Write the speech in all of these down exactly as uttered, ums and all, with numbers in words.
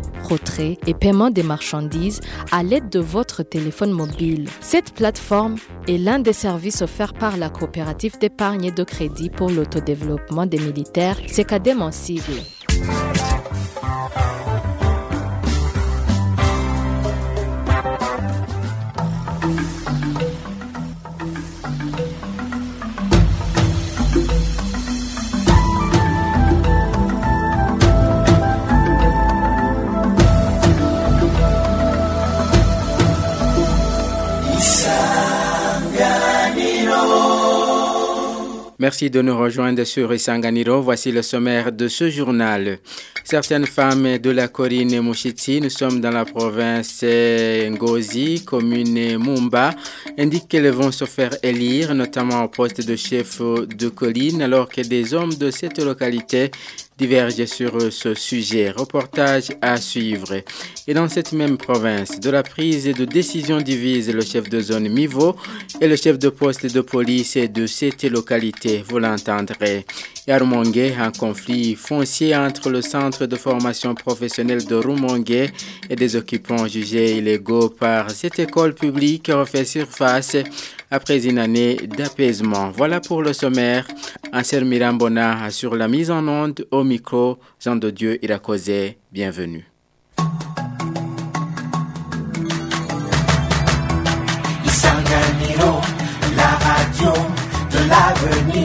retrait et paiement des marchandises à l'aide de votre téléphone mobile. Cette plateforme est l'un des services offerts par la coopérative d'épargne et de crédit pour l'autodéveloppement des militaires, C K D M en sigle. Merci de nous rejoindre sur Isanganiro. Voici le sommaire de ce journal. Certaines femmes de la colline Mouchiti, nous sommes dans la province Ngozi, commune Mumba, indiquent qu'elles vont se faire élire, notamment au poste de chef de colline, alors que des hommes de cette localité divergent sur ce sujet. Reportage à suivre. Et dans cette même province, de la prise de décision divise le chef de zone Mivo et le chef de poste de police de cette localité. Vous l'entendrez. Et à Rumongue, un conflit foncier entre le centre de formation professionnelle de Rumongue et des occupants jugés illégaux par cette école publique refait surface après une année d'apaisement. Voilà pour le sommaire. Anser Mirambona sur la mise en onde au micro. Jean de Dieu Irakoze, bienvenue. Isanganiro, la radio de l'avenir.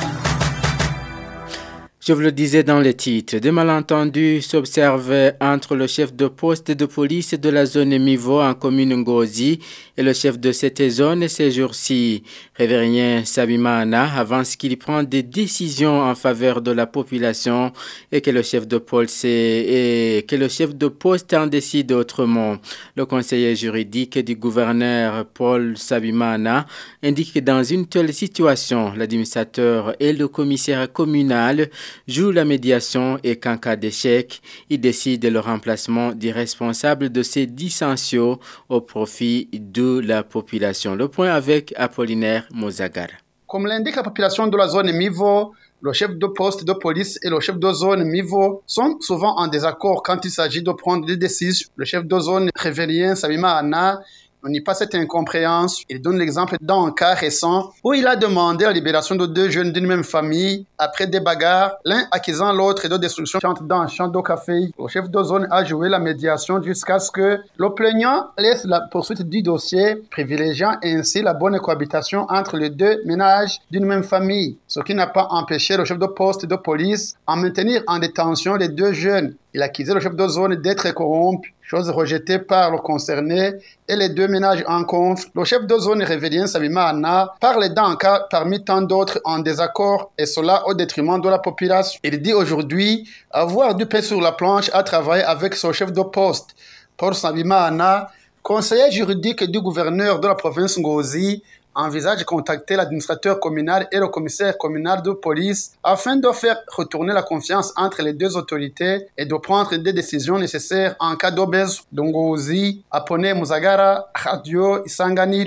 Je vous le disais dans le titre, des malentendus s'observent entre le chef de poste de police de la zone Mivo en commune Ngozi et le chef de cette zone ces jours-ci. Révérien Sabimana avance qu'il prend des décisions en faveur de la population et que le chef de poste et que le chef de poste en décide autrement. Le conseiller juridique du gouverneur Paul Sabimana indique que dans une telle situation, l'administrateur et le commissaire communal joue la médiation et qu'en cas d'échec, il décide le remplacement des responsables de ces dissensions au profit de la population. Le point avec Apollinaire Mozagara. Comme l'indique la population de la zone Mivo, le chef de poste de police et le chef de zone Mivo sont souvent en désaccord quand il s'agit de prendre des décisions. Le chef de zone Révérien Sabima Anna on n'y pas cette incompréhension. Il donne l'exemple d'un cas récent où il a demandé la libération de deux jeunes d'une même famille après des bagarres, l'un accusant l'autre de destruction dans un champ de café. Le chef de zone a joué la médiation jusqu'à ce que le plaignant laisse la poursuite du dossier, privilégiant ainsi la bonne cohabitation entre les deux ménages d'une même famille, ce qui n'a pas empêché le chef de poste de police à maintenir en détention les deux jeunes. Il accusait le chef de zone d'être corrompu, chose rejetée par le concerné et les deux ménages en conflit. Le chef de zone révérien Sabima Anna parle d'un cas parmi tant d'autres en désaccord et cela au détriment de la population. Il dit aujourd'hui avoir du pain sur la planche à travailler avec son chef de poste. Pour Sabima Anna, conseiller juridique du gouverneur de la province Ngozi, envisage de contacter l'administrateur communal et le commissaire communal de police afin de faire retourner la confiance entre les deux autorités et de prendre des décisions nécessaires en cas de besoin. Ngozi, Apone Muzagara, Radio Isanganiro.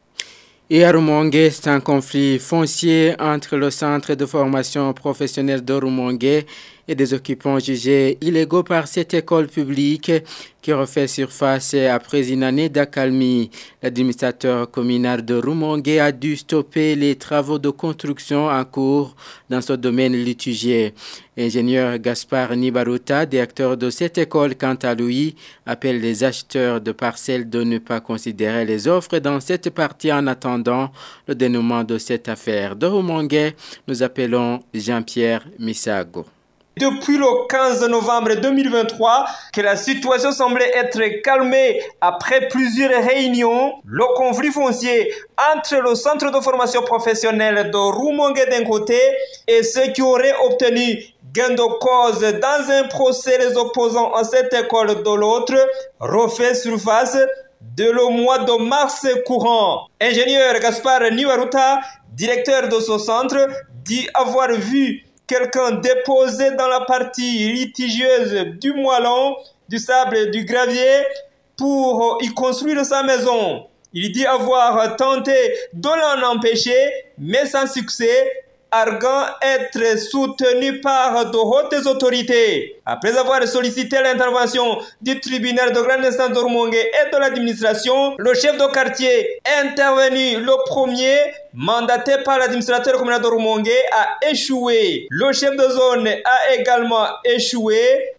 Et à Rumongue, c'est un conflit foncier entre le centre de formation professionnelle de Rumongue et des occupants jugés illégaux par cette école publique qui refait surface après une année d'accalmie. L'administrateur communal de Rumongue a dû stopper les travaux de construction en cours dans ce domaine litigieux. Ingénieur Gaspard Nibaruta, directeur de cette école, quant à lui, appelle les acheteurs de parcelles de ne pas considérer les offres dans cette partie en attendant le dénouement de cette affaire. De Rumongue, nous appelons Jean-Pierre Misago. Depuis le quinze novembre deux mille vingt-trois, que la situation semblait être calmée après plusieurs réunions, le conflit foncier entre le centre de formation professionnelle de Rumongue d'un côté et ceux qui auraient obtenu gain de cause dans un procès les opposants à cette école de l'autre refait surface dès le mois de mars courant. Ingénieur Gaspard Niwaruta, directeur de ce centre, dit avoir vu quelqu'un déposé dans la partie litigieuse du moellon, du sable, du gravier pour y construire sa maison. Il dit avoir tenté de l'en empêcher, mais sans succès, arguant être soutenu par de hautes autorités. Après avoir sollicité l'intervention du tribunal de grande instance de Rumongue et de l'administration, le chef de quartier intervenu le premier, mandaté par l'administrateur communal de Rumongue, a échoué. Le chef de zone a également échoué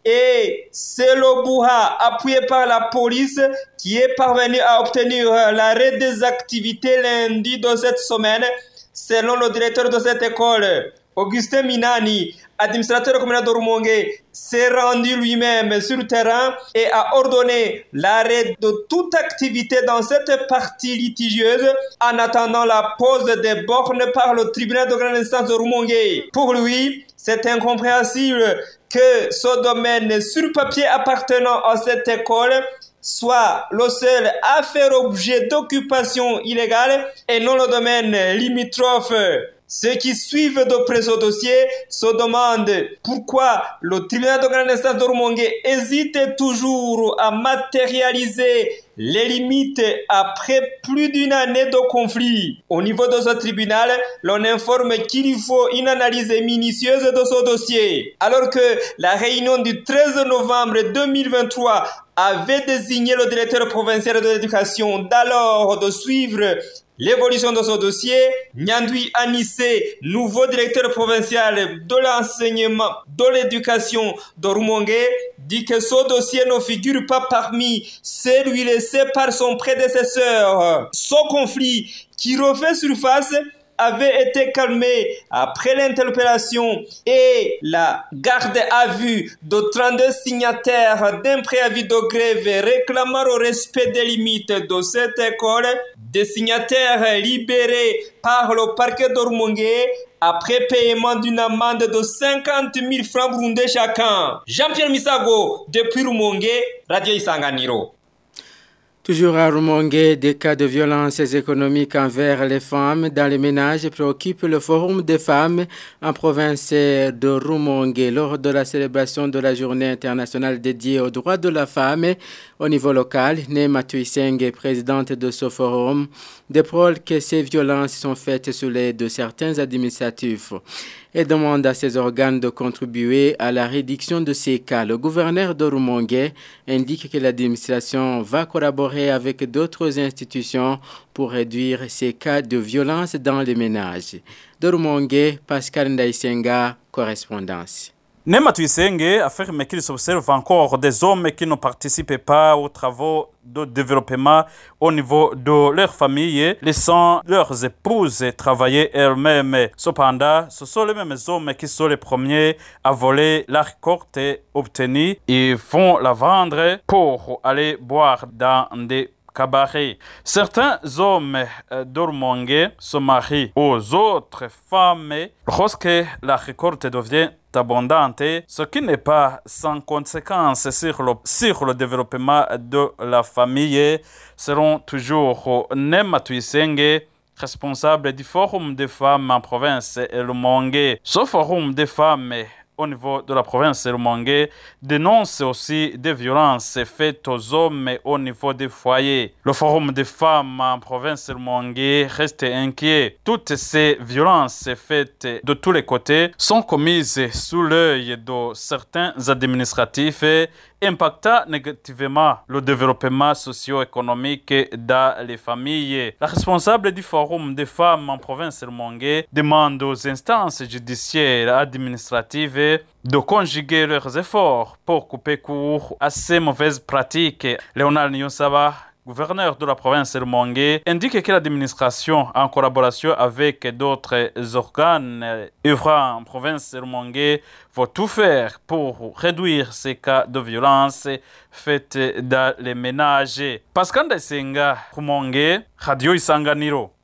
et c'est le Bouha, appuyé par la police, qui est parvenu à obtenir l'arrêt des activités lundi de cette semaine, selon le directeur de cette école. Augustin Minani, administrateur communal de Rumongue, s'est rendu lui-même sur le terrain et a ordonné l'arrêt de toute activité dans cette partie litigieuse en attendant la pose des bornes par le tribunal de grande instance de Rumongue. Pour lui, c'est incompréhensible que ce domaine sur papier appartenant à cette école soit le seul à faire objet d'occupation illégale et non le domaine limitrophe. Ceux qui suivent de près ce dossier se demandent pourquoi le tribunal de grande instance de Rumongue hésite toujours à matérialiser les limites après plus d'une année de conflit. Au niveau de ce tribunal, l'on informe qu'il faut une analyse minutieuse de ce dossier. Alors que la réunion du treize novembre deux mille vingt-trois avait désigné le directeur provincial de l'éducation d'alors de suivre l'évolution de ce dossier, Nyandwi Anissé, nouveau directeur provincial de l'enseignement de l'éducation de Rumongue, dit que ce dossier ne figure pas parmi celui laissé par son prédécesseur. Ce conflit qui refait surface avait été calmé après l'interpellation et la garde à vue de trente-deux signataires d'un préavis de grève réclamant le respect des limites de cette école, des signataires libérés par le parquet de Rumongue après paiement d'une amende de cinquante mille francs burundais chacun. Jean-Pierre Misago, depuis Rumongue, Radio Isanganiro. Toujours à Rumongue, des cas de violences économiques envers les femmes dans les ménages préoccupent le Forum des femmes en province de Rumongue lors de la célébration de la journée internationale dédiée aux droits de la femme au niveau local. Nema Tuiseng, présidente de ce forum, déplore que ces violences sont faites sous l'aide de certains administratifs et demande à ces organes de contribuer à la réduction de ces cas. Le gouverneur de Rumongue indique que l'administration va collaborer avec d'autres institutions pour réduire ces cas de violence dans les ménages. De Rumongue, Pascal Ndaisenga, correspondance. Nema Tuisenge affirme qu'il s'observe encore des hommes qui ne participent pas aux travaux de développement au niveau de leur famille, laissant leurs épouses travailler elles-mêmes. Cependant, ce sont les mêmes hommes qui sont les premiers à voler la récolte obtenue et vont la vendre pour aller boire dans des cabaret. Certains hommes d'Rumongue se marient aux autres femmes lorsque la récolte devient abondante, ce qui n'est pas sans conséquence sur le, sur le développement de la famille, seront toujours Nema Tuisenge, responsable du Forum des femmes en province Rumongue. Ce Forum des femmes au niveau de la province de Rumongue dénonce aussi des violences faites aux hommes au niveau des foyers. Le Forum des femmes en province de Rumongue reste inquiet. Toutes ces violences faites de tous les côtés sont commises sous l'œil de certains administratifs impactant négativement le développement socio-économique dans les familles. La responsable du Forum des femmes en province de Rumongue demande aux instances judiciaires administratives de conjuguer leurs efforts pour couper court à ces mauvaises pratiques. Léonard Nyonsaba, gouverneur de la province de Rumongue, indique que l'administration, en collaboration avec d'autres organes œuvrant en province de Rumongue, va tout faire pour réduire ces cas de violence faites dans les ménages. Pascal Ndasenga, Rumongue, Radio Isanganiro.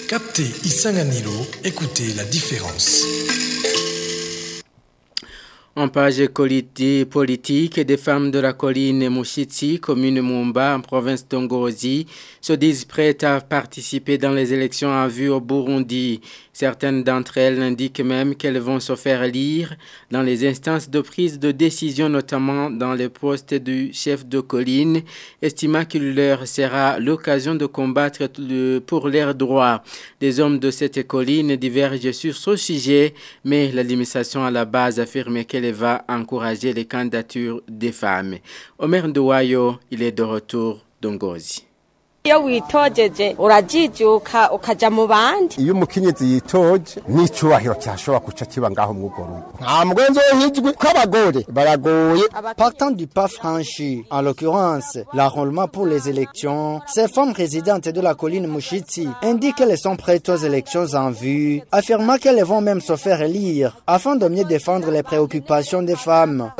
Captez Isanganiro, écoutez la différence. En page politique, des femmes de la colline Mushitsi, commune Mumba, en province d'Ongozi, se disent prêtes à participer dans les élections en vue au Burundi. Certaines d'entre elles indiquent même qu'elles vont se faire lire dans les instances de prise de décision, notamment dans les postes du chef de colline, estimant qu'il leur sera l'occasion de combattre pour leurs droits. Les hommes de cette colline divergent sur ce sujet, mais l'administration à la base affirme qu'elle va encourager les candidatures des femmes. Omer Ndouayo, il est de retour d'Ongozi. iyo witojeje urajijuka ukaja mu bandi iyo umukenyezi yitoje n'icubahiro cyashobora kuca kiba ngaho mwugo rugo nta mwenzo hijwe kw'abagore baragoye. Partant du pas franchi, en l'occurrence l'enrôlement pour les élections, ces femmes résidentes de la colline Mushitsi indiquent qu'elles sont prêtes aux élections en vue, affirmant qu'elles vont même se faire élire afin de mieux défendre les préoccupations des femmes.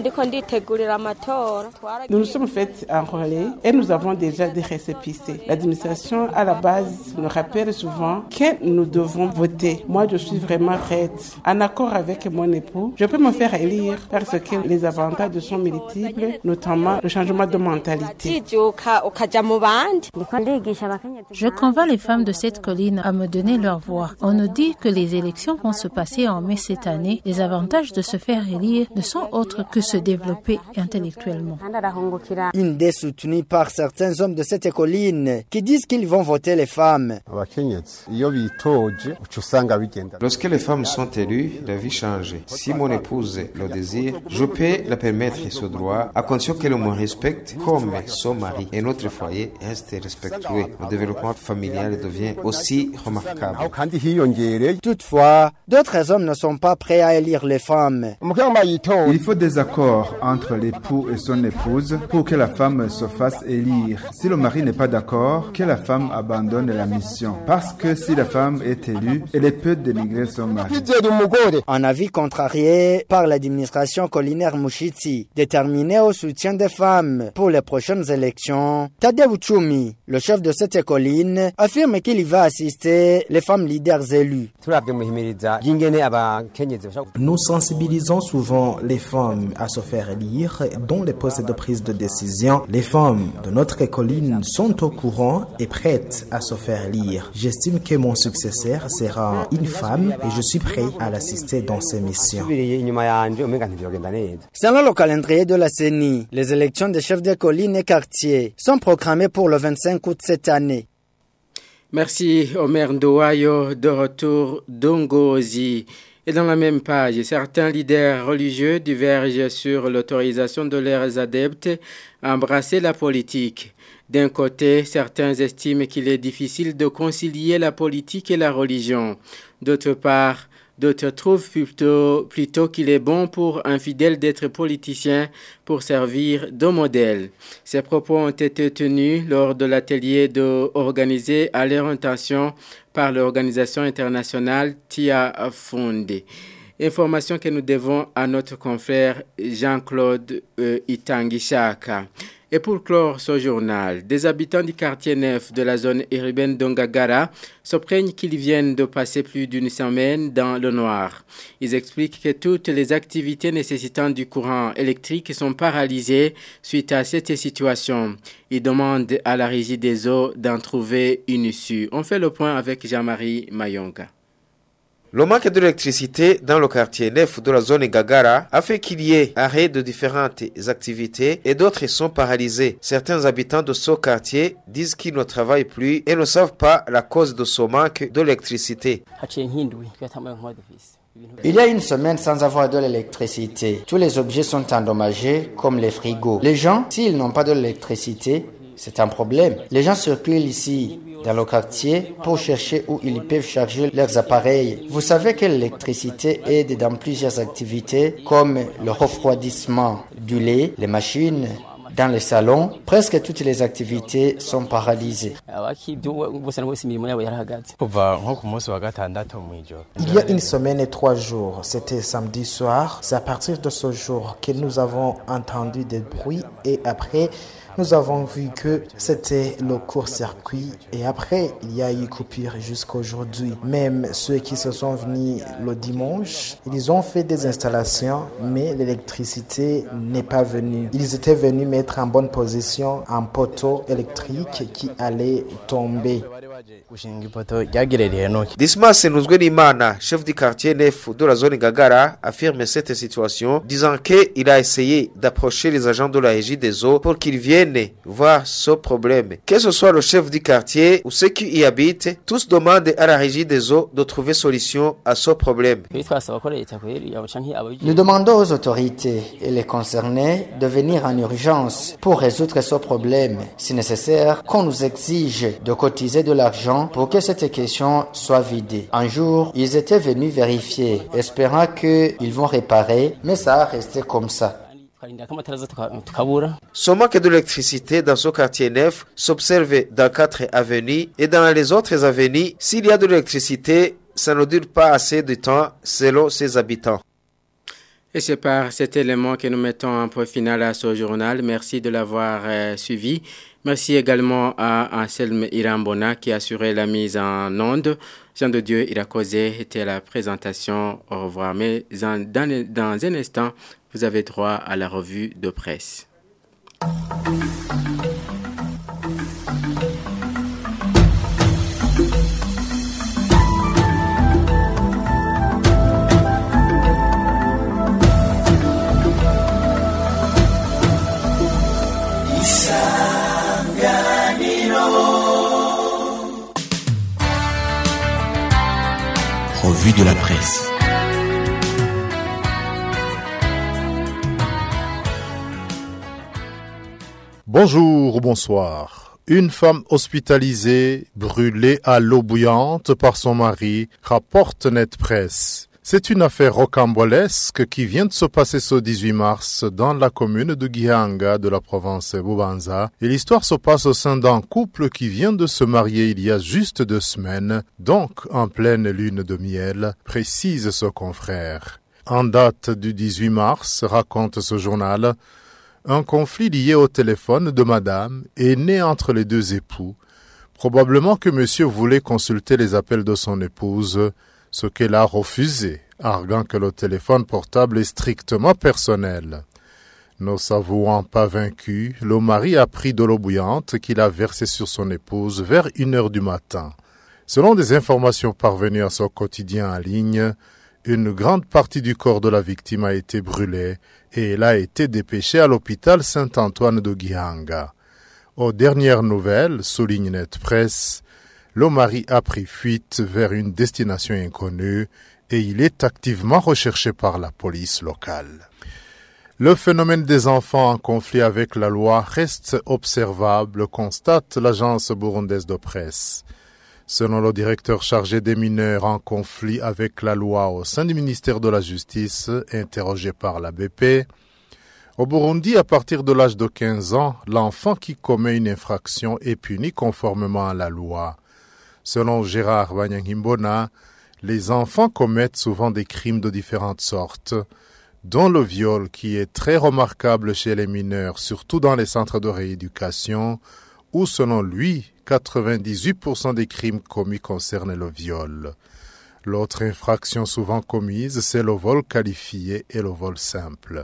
Nous nous sommes fait enrôler et nous avons déjà des récépissés. L'administration à la base nous rappelle souvent que nous devons voter. Moi, je suis vraiment prête. En accord avec mon époux, je peux me faire élire parce que les avantages sont multiples, notamment le changement de mentalité. Je convainc les femmes de cette colline à me donner leur voix. On nous dit que les élections vont se passer en mai cette année. Les avantages de se faire élire ne sont autres que se développer intellectuellement. Une idée soutenue par certains hommes de cette colline qui disent qu'ils vont voter les femmes. Lorsque les femmes sont élues, la vie change. Si mon épouse le désire, je peux la permettre ce droit à condition qu'elle me respecte comme son mari et notre foyer reste respectueux. Le développement familial devient aussi remarquable. Toutefois, d'autres hommes ne sont pas prêts à élire les femmes. Il faut des accords entre l'époux et son épouse pour que la femme se fasse élire. Si le mari n'est pas d'accord, que la femme abandonne la mission. Parce que si la femme est élue, elle peut dénigrer son mari. Un avis contrarié par l'administration collinaire Mushitsi, déterminée au soutien des femmes pour les prochaines élections, Tadeu Uchumi, le chef de cette colline, affirme qu'il y va assister les femmes leaders élues. Nous sensibilisons souvent les femmes à se faire élire dans les postes de prise de décision. Les femmes de notre colline sont au courant et prêtes à se faire élire. J'estime que mon successeur sera une femme et je suis prêt à l'assister dans ses missions. Selon le calendrier de la C E N I, les élections des chefs de colline et quartiers sont programmées pour le vingt-cinq août cette année. Merci Omer Ndouayo, de retour d'Ongozi. Et dans la même page, certains leaders religieux divergent sur l'autorisation de leurs adeptes à embrasser la politique. D'un côté, certains estiment qu'il est difficile de concilier la politique et la religion. D'autre part, d'autres trouvent plutôt, plutôt qu'il est bon pour un fidèle d'être politicien pour servir de modèle. Ces propos ont été tenus lors de l'atelier de, organisé à leur intention par l'organisation internationale Tia Funde. Information que nous devons à notre confrère Jean-Claude euh, Itangishaka. Et pour clore ce journal, des habitants du quartier neuf de la zone urbaine d'Ongagara se plaignent qu'ils viennent de passer plus d'une semaine dans le noir. Ils expliquent que toutes les activités nécessitant du courant électrique sont paralysées suite à cette situation. Ils demandent à la Régie des eaux d'en trouver une issue. On fait le point avec Jean-Marie Mayonga. Le manque d'électricité dans le quartier neuf de la zone Gagara a fait qu'il y ait arrêt de différentes activités et d'autres sont paralysés. Certains habitants de ce quartier disent qu'ils ne travaillent plus et ne savent pas la cause de ce manque d'électricité. Il y a une semaine sans avoir de l'électricité. Tous les objets sont endommagés comme les frigos. Les gens, s'ils n'ont pas de l'électricité, c'est un problème. Les gens circulent ici dans le quartier pour chercher où ils peuvent charger leurs appareils. Vous savez que l'électricité aide dans plusieurs activités comme le refroidissement du lait, les machines. Dans les salons, presque toutes les activités sont paralysées. Il y a une semaine et trois jours, c'était samedi soir. C'est à partir de ce jour que nous avons entendu des bruits et après, Nous avons vu que c'était le court-circuit et après, il y a eu coupure jusqu'aujourd'hui. Même ceux qui se sont venus le dimanche, ils ont fait des installations, mais l'électricité n'est pas venue. Ils étaient venus mettre en bonne position un poteau électrique qui allait tomber. Dismas Nuzwenimana, chef du quartier neuf de la zone Gagara, affirme cette situation, disant qu'il a essayé d'approcher les agents de la régie des eaux pour qu'ils viennent voir ce problème. Que ce soit le chef du quartier ou ceux qui y habitent, tous demandent à la régie des eaux de trouver solution à ce problème. Nous demandons aux autorités et les concernés de venir en urgence pour résoudre ce problème. Si nécessaire, qu'on nous exige de cotiser de l'argent pour que cette question soit vidée. Un jour, ils étaient venus vérifier, espérant qu'ils vont réparer, mais ça a resté comme ça. Ce manque d'électricité dans ce quartier neuf s'observe dans quatre avenues et dans les autres avenues, s'il y a de l'électricité, ça ne dure pas assez de temps selon ses habitants. Et c'est par cet élément que nous mettons un point final à ce journal. Merci de l'avoir euh, suivi. Merci également à Anselme Irambona qui a assuré la mise en onde. Jean de Dieu Irakozé était à la présentation. Au revoir. Mais dans, dans, dans un instant, vous avez droit à la revue de presse. Revue de la presse. Bonjour ou bonsoir. Une femme hospitalisée, brûlée à l'eau bouillante par son mari, rapporte Net Presse. C'est une affaire rocambolesque qui vient de se passer ce dix-huit mars dans la commune de Gihanga de la province Bubanza. Et l'histoire se passe au sein d'un couple qui vient de se marier il y a juste deux semaines, donc en pleine lune de miel, précise ce confrère. En date du dix-huit mars, raconte ce journal, un conflit lié au téléphone de madame est né entre les deux époux. Probablement que monsieur voulait consulter les appels de son épouse, ce qu'elle a refusé, arguant que le téléphone portable est strictement personnel. Ne s'avouant pas vaincu, le mari a pris de l'eau bouillante qu'il a versée sur son épouse vers une heure du matin. Selon des informations parvenues à son quotidien en ligne, une grande partie du corps de la victime a été brûlée et elle a été dépêchée à l'hôpital Saint-Antoine de Gihanga. Aux dernières nouvelles, souligne Net Presse, le mari a pris fuite vers une destination inconnue et il est activement recherché par la police locale. Le phénomène des enfants en conflit avec la loi reste observable, constate l'agence burundaise de presse. Selon le directeur chargé des mineurs en conflit avec la loi au sein du ministère de la Justice, interrogé par la B P, au Burundi, à partir de l'âge de quinze ans, l'enfant qui commet une infraction est puni conformément à la loi. Selon Gérard Banyangimbona, les enfants commettent souvent des crimes de différentes sortes, dont le viol qui est très remarquable chez les mineurs, surtout dans les centres de rééducation, où selon lui, quatre-vingt-dix-huit pour cent des crimes commis concernent le viol. L'autre infraction souvent commise, c'est le vol qualifié et le vol simple.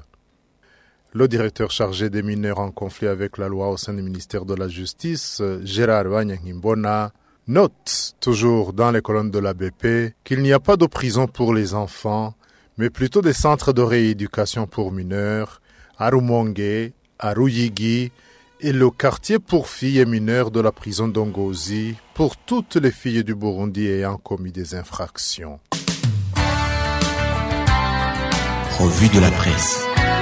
Le directeur chargé des mineurs en conflit avec la loi au sein du ministère de la Justice, Gérard Banyangimbona, note, toujours dans les colonnes de la B P, qu'il n'y a pas de prison pour les enfants, mais plutôt des centres de rééducation pour mineurs, à Rumonge, à Ruyigi, et le quartier pour filles et mineurs de la prison d'Ongozi, pour toutes les filles du Burundi ayant commis des infractions. Revue de la presse.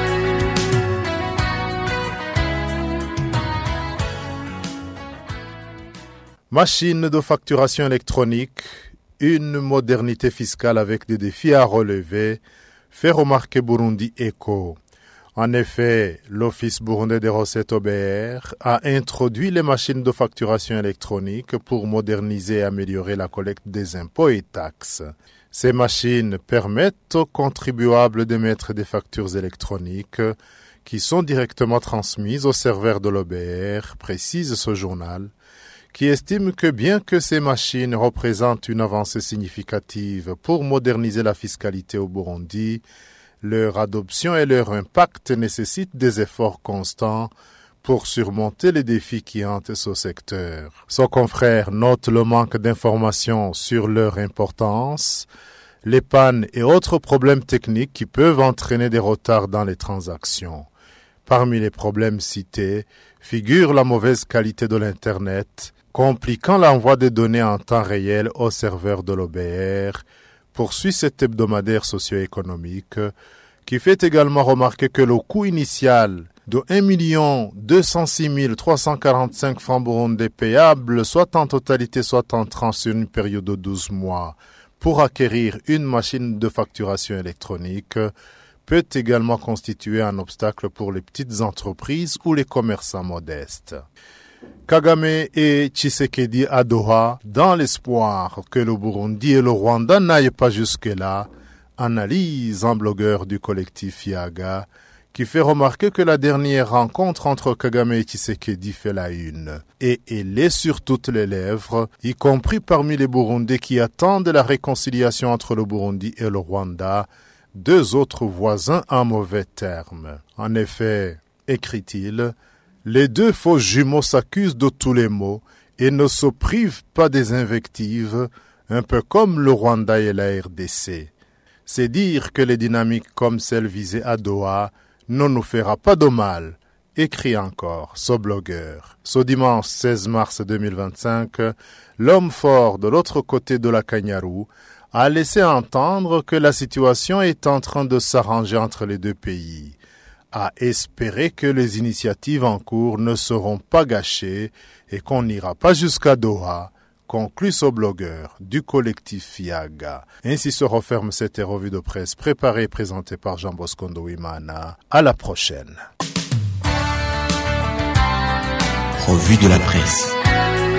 Machine de facturation électronique, une modernité fiscale avec des défis à relever, fait remarquer Burundi Eco. En effet, l'Office burundais des recettes O B R a introduit les machines de facturation électronique pour moderniser et améliorer la collecte des impôts et taxes. Ces machines permettent aux contribuables d'émettre des factures électroniques qui sont directement transmises au serveur de l'O B R, précise ce journal, qui estime que bien que ces machines représentent une avancée significative pour moderniser la fiscalité au Burundi, leur adoption et leur impact nécessitent des efforts constants pour surmonter les défis qui hantent ce secteur. Son confrère note le manque d'informations sur leur importance, les pannes et autres problèmes techniques qui peuvent entraîner des retards dans les transactions. Parmi les problèmes cités figure la mauvaise qualité de l'Internet, compliquant l'envoi des données en temps réel au serveur de l'O B R, poursuit cet hebdomadaire socio-économique, qui fait également remarquer que le coût initial de un million deux cent six mille trois cent quarante-cinq francs burundais payables, soit en totalité, soit en tranche sur une période de douze mois, pour acquérir une machine de facturation électronique, peut également constituer un obstacle pour les petites entreprises ou les commerçants modestes. Kagame et Tshisekedi à Doha, dans l'espoir que le Burundi et le Rwanda n'aillent pas jusque-là, analyse un blogueur du collectif Yaga, qui fait remarquer que la dernière rencontre entre Kagame et Tshisekedi fait la une. Et elle est sur toutes les lèvres, y compris parmi les Burundais qui attendent la réconciliation entre le Burundi et le Rwanda, deux autres voisins en mauvais termes. En effet, écrit-il, les deux faux jumeaux s'accusent de tous les maux et ne se privent pas des invectives, un peu comme le Rwanda et la R D C. C'est dire que les dynamiques comme celle visée à Doha ne nous fera pas de mal, écrit encore ce blogueur. Ce dimanche seize mars deux mille vingt-cinq, l'homme fort de l'autre côté de la Kanyaru a laissé entendre que la situation est en train de s'arranger entre les deux pays, a espéré que les initiatives en cours ne seront pas gâchées et qu'on n'ira pas jusqu'à Doha, conclut ce blogueur du collectif Fiaga. Ainsi se referme cette revue de presse préparée et présentée par Jean Bosco Ndouimana. À la prochaine. Revue de la presse.